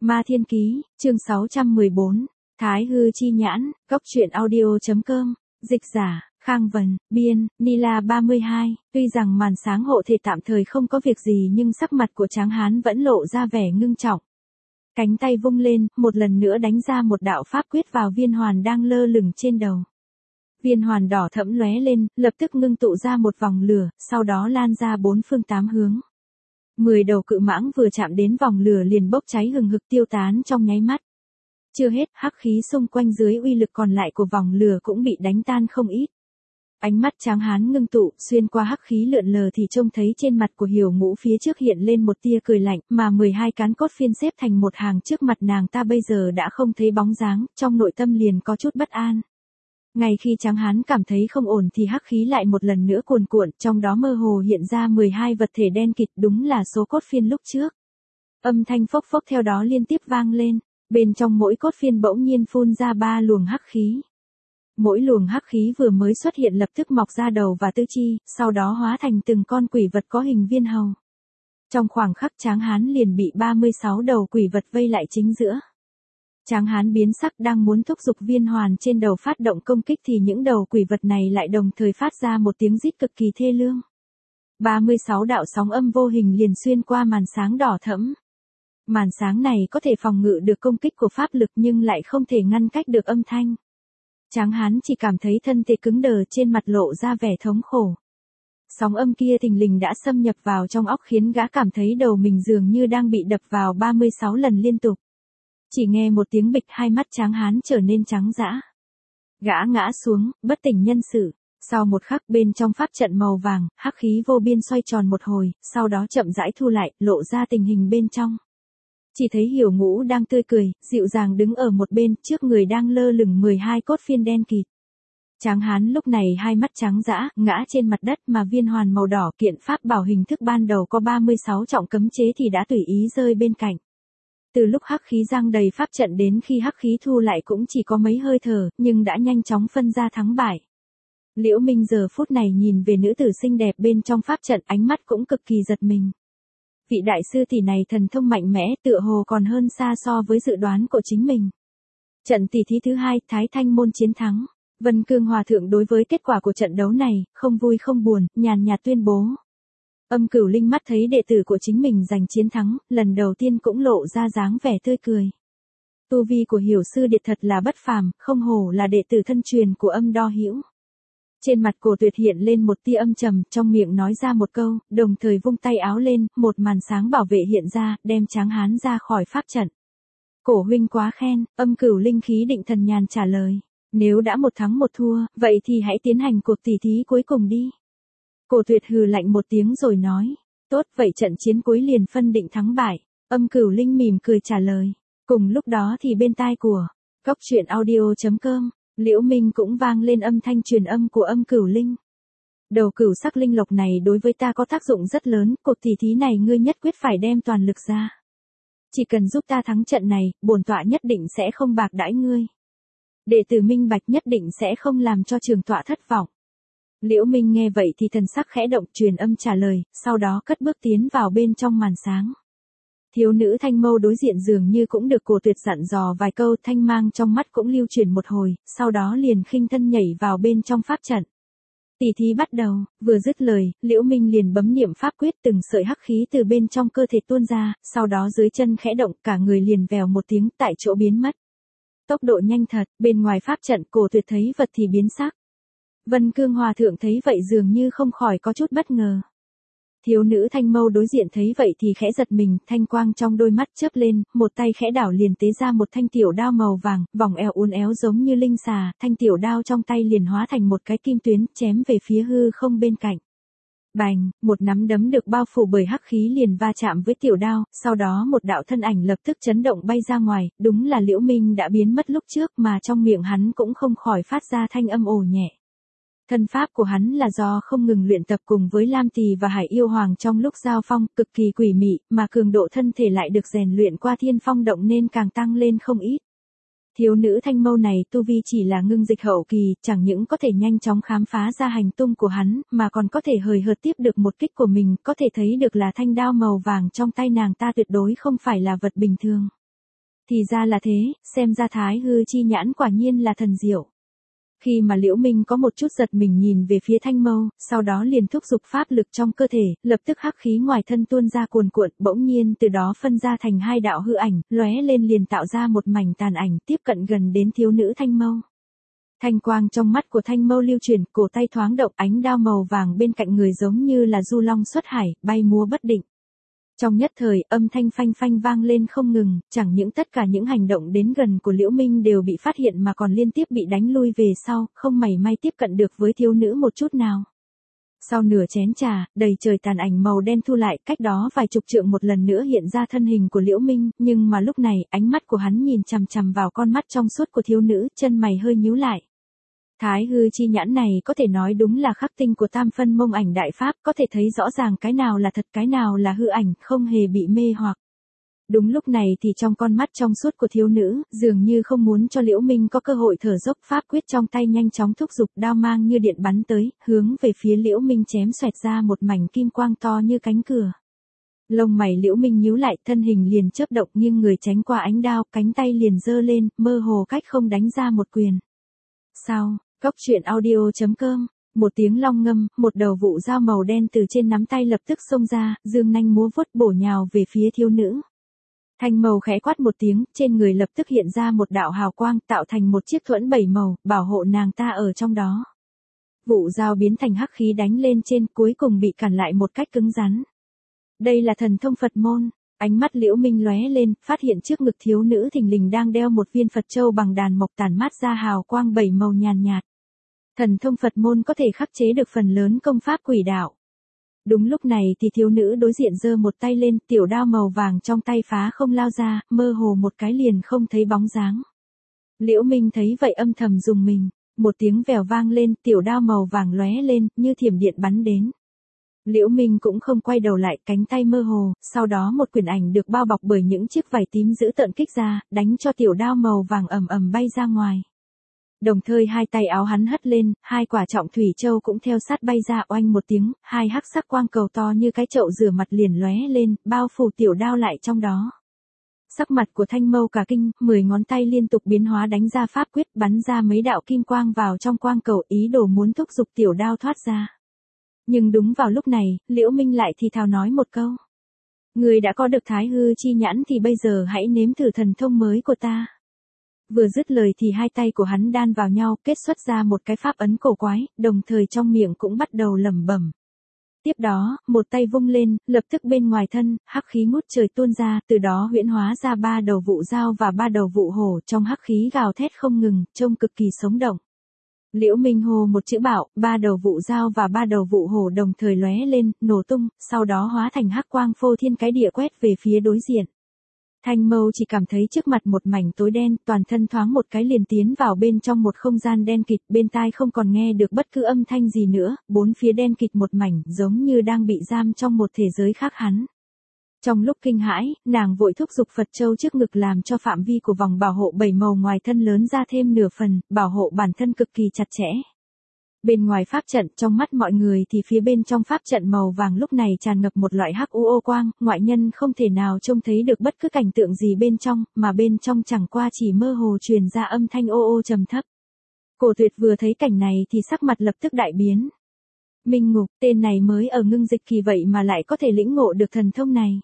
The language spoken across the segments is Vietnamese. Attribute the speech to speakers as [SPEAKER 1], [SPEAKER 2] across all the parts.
[SPEAKER 1] Ma Thiên Ký, chương 614, Thái Hư Chi Nhãn, Cốc truyện audio.com, dịch giả, Khang Vân, biên, Nila 32, tuy rằng màn sáng hộ thể tạm thời không có việc gì nhưng sắc mặt của Tráng Hán vẫn lộ ra vẻ ngưng trọng. Cánh tay vung lên, một lần nữa đánh ra một đạo pháp quyết vào viên hoàn đang lơ lửng trên đầu. Viên hoàn đỏ thẫm lóe lên, lập tức ngưng tụ ra một vòng lửa, sau đó lan ra bốn phương tám hướng. 10 đầu cự mãng vừa chạm đến vòng lửa liền bốc cháy hừng hực tiêu tán trong nháy mắt. Chưa hết, hắc khí xung quanh dưới uy lực còn lại của vòng lửa cũng bị đánh tan không ít. Ánh mắt Tráng Hán ngưng tụ, xuyên qua hắc khí lượn lờ thì trông thấy trên mặt của Hiểu Ngũ phía trước hiện lên một tia cười lạnh, mà 12 cán cốt phiên xếp thành một hàng trước mặt nàng ta bây giờ đã không thấy bóng dáng, trong nội tâm liền có chút bất an. Ngay khi Tráng Hán cảm thấy không ổn thì hắc khí lại một lần nữa cuồn cuộn, trong đó mơ hồ hiện ra 12 vật thể đen kịt, đúng là số cốt phiên lúc trước. Âm thanh phốc phốc theo đó liên tiếp vang lên, bên trong mỗi cốt phiên bỗng nhiên phun ra 3 luồng hắc khí. Mỗi luồng hắc khí vừa mới xuất hiện lập tức mọc ra đầu và tứ chi, sau đó hóa thành từng con quỷ vật có hình viên hầu. Trong khoảng khắc Tráng Hán liền bị 36 đầu quỷ vật vây lại chính giữa. Tráng Hán biến sắc đang muốn thúc giục viên hoàn trên đầu phát động công kích thì những đầu quỷ vật này lại đồng thời phát ra một tiếng rít cực kỳ thê lương. 36 đạo sóng âm vô hình liền xuyên qua màn sáng đỏ thẫm. Màn sáng này có thể phòng ngự được công kích của pháp lực nhưng lại không thể ngăn cách được âm thanh. Tráng Hán chỉ cảm thấy thân thể cứng đờ, trên mặt lộ ra vẻ thống khổ. Sóng âm kia thình lình đã xâm nhập vào trong óc khiến gã cảm thấy đầu mình dường như đang bị đập vào 36 lần liên tục. Chỉ nghe một tiếng bịch, hai mắt Tráng Hán trở nên trắng dã. Gã ngã xuống, bất tỉnh nhân sự. Sau một khắc bên trong pháp trận màu vàng, hắc khí vô biên xoay tròn một hồi, sau đó chậm rãi thu lại, lộ ra tình hình bên trong. Chỉ thấy Hiểu Ngũ đang tươi cười, dịu dàng đứng ở một bên, trước người đang lơ lửng 12 cốt phiên đen kịt. Tráng Hán lúc này hai mắt trắng dã, ngã trên mặt đất mà viên hoàn màu đỏ kiện pháp bảo hình thức ban đầu có 36 trọng cấm chế thì đã tùy ý rơi bên cạnh. Từ lúc hắc khí giăng đầy pháp trận đến khi hắc khí thu lại cũng chỉ có mấy hơi thở, nhưng đã nhanh chóng phân ra thắng bại. Liễu Minh giờ phút này nhìn về nữ tử xinh đẹp bên trong pháp trận, ánh mắt cũng cực kỳ giật mình. Vị đại sư tỷ này thần thông mạnh mẽ, tựa hồ còn hơn xa so với dự đoán của chính mình. Trận tỷ thí thứ 2, Thái Thanh môn chiến thắng. Vân Cương Hòa thượng đối với kết quả của trận đấu này, không vui không buồn, nhàn nhạt tuyên bố. Âm Cửu Linh mắt thấy đệ tử của chính mình giành chiến thắng, lần đầu tiên cũng lộ ra dáng vẻ tươi cười. Tu vi của Hiểu sư điệt thật là bất phàm, không hổ là đệ tử thân truyền của Âm Đo Hữu. Trên mặt Cổ Tuyệt hiện lên một tia âm trầm, trong miệng nói ra một câu, đồng thời vung tay áo lên, một màn sáng bảo vệ hiện ra, đem Tráng Hán ra khỏi pháp trận. Cổ huynh quá khen, Âm Cửu Linh khí định thần nhàn trả lời. Nếu đã một thắng một thua, vậy thì hãy tiến hành cuộc tỷ thí cuối cùng đi. Cổ Tuyệt hừ lạnh một tiếng rồi nói. Tốt, vậy trận chiến cuối liền phân định thắng bại. Âm Cửu Linh mỉm cười trả lời. Cùng lúc đó thì bên tai của Cốc truyện audio.com, Liễu Minh cũng vang lên âm thanh truyền âm của Âm Cửu Linh. Đầu cửu sắc linh lộc này đối với ta có tác dụng rất lớn, cuộc tỷ thí này ngươi nhất quyết phải đem toàn lực ra. Chỉ cần giúp ta thắng trận này, bổn tọa nhất định sẽ không bạc đãi ngươi. Đệ tử minh bạch, nhất định sẽ không làm cho trường tọa thất vọng. Liễu Minh nghe vậy thì thần sắc khẽ động, truyền âm trả lời, sau đó cất bước tiến vào bên trong màn sáng. Thiếu nữ thanh mâu đối diện dường như cũng được Cổ Tuyệt dặn dò vài câu, thanh mang trong mắt cũng lưu chuyển một hồi, sau đó liền khinh thân nhảy vào bên trong pháp trận. Tỷ thí bắt đầu, vừa dứt lời, Liễu Minh liền bấm niệm pháp quyết, từng sợi hắc khí từ bên trong cơ thể tuôn ra, sau đó dưới chân khẽ động, cả người liền vèo một tiếng tại chỗ biến mất. Tốc độ nhanh thật, bên ngoài pháp trận Cổ Tuyệt thấy vật thì biến sắc. Vân Cương Hòa thượng thấy vậy dường như không khỏi có chút bất ngờ. Thiếu nữ thanh mâu đối diện thấy vậy thì khẽ giật mình, thanh quang trong đôi mắt chớp lên, một tay khẽ đảo liền tế ra một thanh tiểu đao màu vàng, vòng eo uốn éo giống như linh xà, thanh tiểu đao trong tay liền hóa thành một cái kim tuyến, chém về phía hư không bên cạnh. Bành, một nắm đấm được bao phủ bởi hắc khí liền va chạm với tiểu đao, sau đó một đạo thân ảnh lập tức chấn động bay ra ngoài, đúng là Liễu Minh đã biến mất lúc trước mà trong miệng hắn cũng không khỏi phát ra thanh âm ồ nhẹ. Thân pháp của hắn là do không ngừng luyện tập cùng với Lam Tỳ và Hải Yêu Hoàng trong lúc giao phong, cực kỳ quỷ mị, mà cường độ thân thể lại được rèn luyện qua Thiên Phong động nên càng tăng lên không ít. Thiếu nữ thanh mâu này tu vi chỉ là ngưng dịch hậu kỳ, chẳng những có thể nhanh chóng khám phá ra hành tung của hắn, mà còn có thể hời hợt tiếp được một kích của mình, có thể thấy được là thanh đao màu vàng trong tay nàng ta tuyệt đối không phải là vật bình thường. Thì ra là thế, xem ra Thái Hư chi nhãn quả nhiên là thần diệu. Khi mà Liễu Minh có một chút giật mình nhìn về phía Thanh Mâu, sau đó liền thúc giục pháp lực trong cơ thể, lập tức hắc khí ngoài thân tuôn ra cuồn cuộn, bỗng nhiên từ đó phân ra thành hai đạo hư ảnh, lóe lên liền tạo ra một mảnh tàn ảnh, tiếp cận gần đến thiếu nữ Thanh Mâu. Thanh quang trong mắt của Thanh Mâu lưu chuyển, cổ tay thoáng động, ánh đao màu vàng bên cạnh người giống như là du long xuất hải, bay múa bất định. Trong nhất thời, âm thanh phanh phanh vang lên không ngừng, chẳng những tất cả những hành động đến gần của Liễu Minh đều bị phát hiện mà còn liên tiếp bị đánh lui về sau, không mảy may tiếp cận được với thiếu nữ một chút nào. Sau nửa chén trà, đầy trời tàn ảnh màu đen thu lại, cách đó vài chục trượng một lần nữa hiện ra thân hình của Liễu Minh, nhưng mà lúc này, ánh mắt của hắn nhìn chằm chằm vào con mắt trong suốt của thiếu nữ, chân mày hơi nhíu lại. Thái Hư chi nhãn này có thể nói đúng là khắc tinh của Tam Phân Mông Ảnh Đại Pháp, có thể thấy rõ ràng cái nào là thật cái nào là hư ảnh, không hề bị mê hoặc. Đúng lúc này thì trong con mắt trong suốt của thiếu nữ, dường như không muốn cho Liễu Minh có cơ hội thở dốc, pháp quyết trong tay nhanh chóng thúc giục, đao mang như điện bắn tới, hướng về phía Liễu Minh chém xoẹt ra một mảnh kim quang to như cánh cửa. Lông mày Liễu Minh nhíu lại, thân hình liền chớp động nghiêng người tránh qua ánh đao, cánh tay liền giơ lên, mơ hồ cách không đánh ra một quyền. Sau, Cốc truyện audio.com, một tiếng long ngâm, một đầu vụ dao màu đen từ trên nắm tay lập tức xông ra, dương nanh múa vuốt bổ nhào về phía thiếu nữ. Thanh Mâu khẽ quát một tiếng, trên người lập tức hiện ra một đạo hào quang, tạo thành một chiếc thuẫn bảy màu, bảo hộ nàng ta ở trong đó. Vụ dao biến thành hắc khí đánh lên trên, cuối cùng bị cản lại một cách cứng rắn. Đây là thần thông Phật môn. Ánh mắt Liễu Minh lóe lên, phát hiện trước ngực thiếu nữ thình lình đang đeo một viên Phật châu bằng đàn mộc tản mát ra hào quang bảy màu nhàn nhạt. Thần thông Phật môn có thể khắc chế được phần lớn công pháp quỷ đạo. Đúng lúc này thì thiếu nữ đối diện giơ một tay lên, tiểu đao màu vàng trong tay phá không lao ra, mơ hồ một cái liền không thấy bóng dáng. Liễu Minh thấy vậy âm thầm dùng mình, một tiếng vèo vang lên, tiểu đao màu vàng lóe lên, như thiểm điện bắn đến. Liễu Minh cũng không quay đầu lại, cánh tay mơ hồ, sau đó một quyền ảnh được bao bọc bởi những chiếc vảy tím dữ tợn kích ra, đánh cho tiểu đao màu vàng ầm ầm bay ra ngoài. Đồng thời hai tay áo hắn hất lên, hai quả trọng thủy châu cũng theo sát bay ra, oanh một tiếng, hai hắc sắc quang cầu to như cái chậu rửa mặt liền lóe lên, bao phủ tiểu đao lại trong đó. Sắc mặt của Thanh Mâu cả kinh, 10 ngón tay liên tục biến hóa đánh ra pháp quyết, bắn ra mấy đạo kim quang vào trong quang cầu, ý đồ muốn thúc giục tiểu đao thoát ra. Nhưng đúng vào lúc này, Liễu Minh lại thì thào nói một câu. Người đã có được Thái Hư chi nhãn thì bây giờ hãy nếm thử thần thông mới của ta. Vừa dứt lời thì hai tay của hắn đan vào nhau, kết xuất ra một cái pháp ấn cổ quái, đồng thời trong miệng cũng bắt đầu lẩm bẩm. Tiếp đó, một tay vung lên, lập tức bên ngoài thân, hắc khí ngút trời tuôn ra, từ đó huyễn hóa ra 3 đầu vụ dao và 3 đầu vụ hổ, trong hắc khí gào thét không ngừng, trông cực kỳ sống động. Liễu Minh hô một chữ bảo, 3 đầu vụ dao và 3 đầu vụ hổ đồng thời lóe lên, nổ tung, sau đó hóa thành hắc quang phô thiên cái địa quét về phía đối diện. Thanh Mâu chỉ cảm thấy trước mặt một mảnh tối đen, toàn thân thoáng một cái liền tiến vào bên trong một không gian đen kịt, bên tai không còn nghe được bất cứ âm thanh gì nữa, bốn phía đen kịt một mảnh, giống như đang bị giam trong một thể giới khác hắn. Trong lúc kinh hãi, nàng vội thúc giục Phật châu trước ngực làm cho phạm vi của vòng bảo hộ 7 màu ngoài thân lớn ra thêm nửa phần, bảo hộ bản thân cực kỳ chặt chẽ. Bên ngoài pháp trận, trong mắt mọi người thì phía bên trong pháp trận màu vàng lúc này tràn ngập một loại hắc u ô quang, ngoại nhân không thể nào trông thấy được bất cứ cảnh tượng gì bên trong, mà bên trong chẳng qua chỉ mơ hồ truyền ra âm thanh ô ô trầm thấp. Cổ Tuyệt vừa thấy cảnh này thì sắc mặt lập tức đại biến. Minh Ngục, tên này mới ở Ngưng Dịch Kỳ vậy mà lại có thể lĩnh ngộ được thần thông này.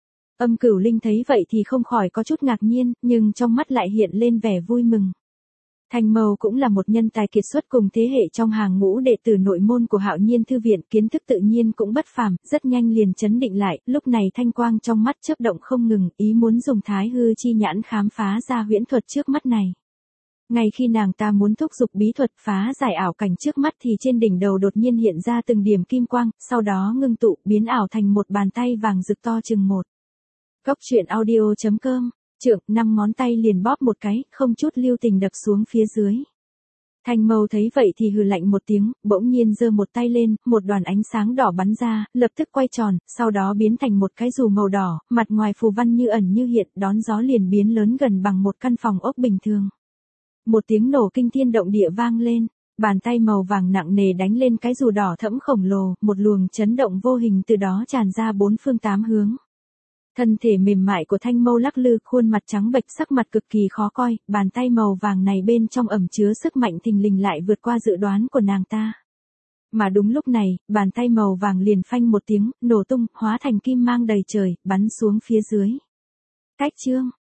[SPEAKER 1] Âm Cửu Linh thấy vậy thì không khỏi có chút ngạc nhiên, nhưng trong mắt lại hiện lên vẻ vui mừng. Thanh Mâu cũng là một nhân tài kiệt xuất cùng thế hệ trong hàng ngũ đệ tử nội môn của Hạo Nhiên Thư Viện, kiến thức tự nhiên cũng bất phàm, rất nhanh liền chấn định lại, lúc này thanh quang trong mắt chớp động không ngừng, ý muốn dùng Thái Hư chi nhãn khám phá ra huyễn thuật trước mắt này. Ngay khi nàng ta muốn thúc giục bí thuật phá giải ảo cảnh trước mắt thì trên đỉnh đầu đột nhiên hiện ra từng điểm kim quang, sau đó ngưng tụ, biến ảo thành một bàn tay vàng rực to chừng một. Cốc truyện audio.com, trượng, 5 ngón tay liền bóp một cái, không chút lưu tình đập xuống phía dưới. Thanh Mâu thấy vậy thì hừ lạnh một tiếng, bỗng nhiên giơ một tay lên, một đoàn ánh sáng đỏ bắn ra, lập tức quay tròn, sau đó biến thành một cái dù màu đỏ, mặt ngoài phù văn như ẩn như hiện, đón gió liền biến lớn gần bằng một căn phòng ốc bình thường. Một tiếng nổ kinh thiên động địa vang lên, bàn tay màu vàng nặng nề đánh lên cái dù đỏ thẫm khổng lồ, một luồng chấn động vô hình từ đó tràn ra bốn phương tám hướng. Thân thể mềm mại của Thanh Mâu lắc lư, khuôn mặt trắng bệch, sắc mặt cực kỳ khó coi, bàn tay màu vàng này bên trong ẩn chứa sức mạnh thình lình lại vượt qua dự đoán của nàng ta. Mà đúng lúc này, bàn tay màu vàng liền phanh một tiếng, nổ tung, hóa thành kim mang đầy trời, bắn xuống phía dưới. Cách chương.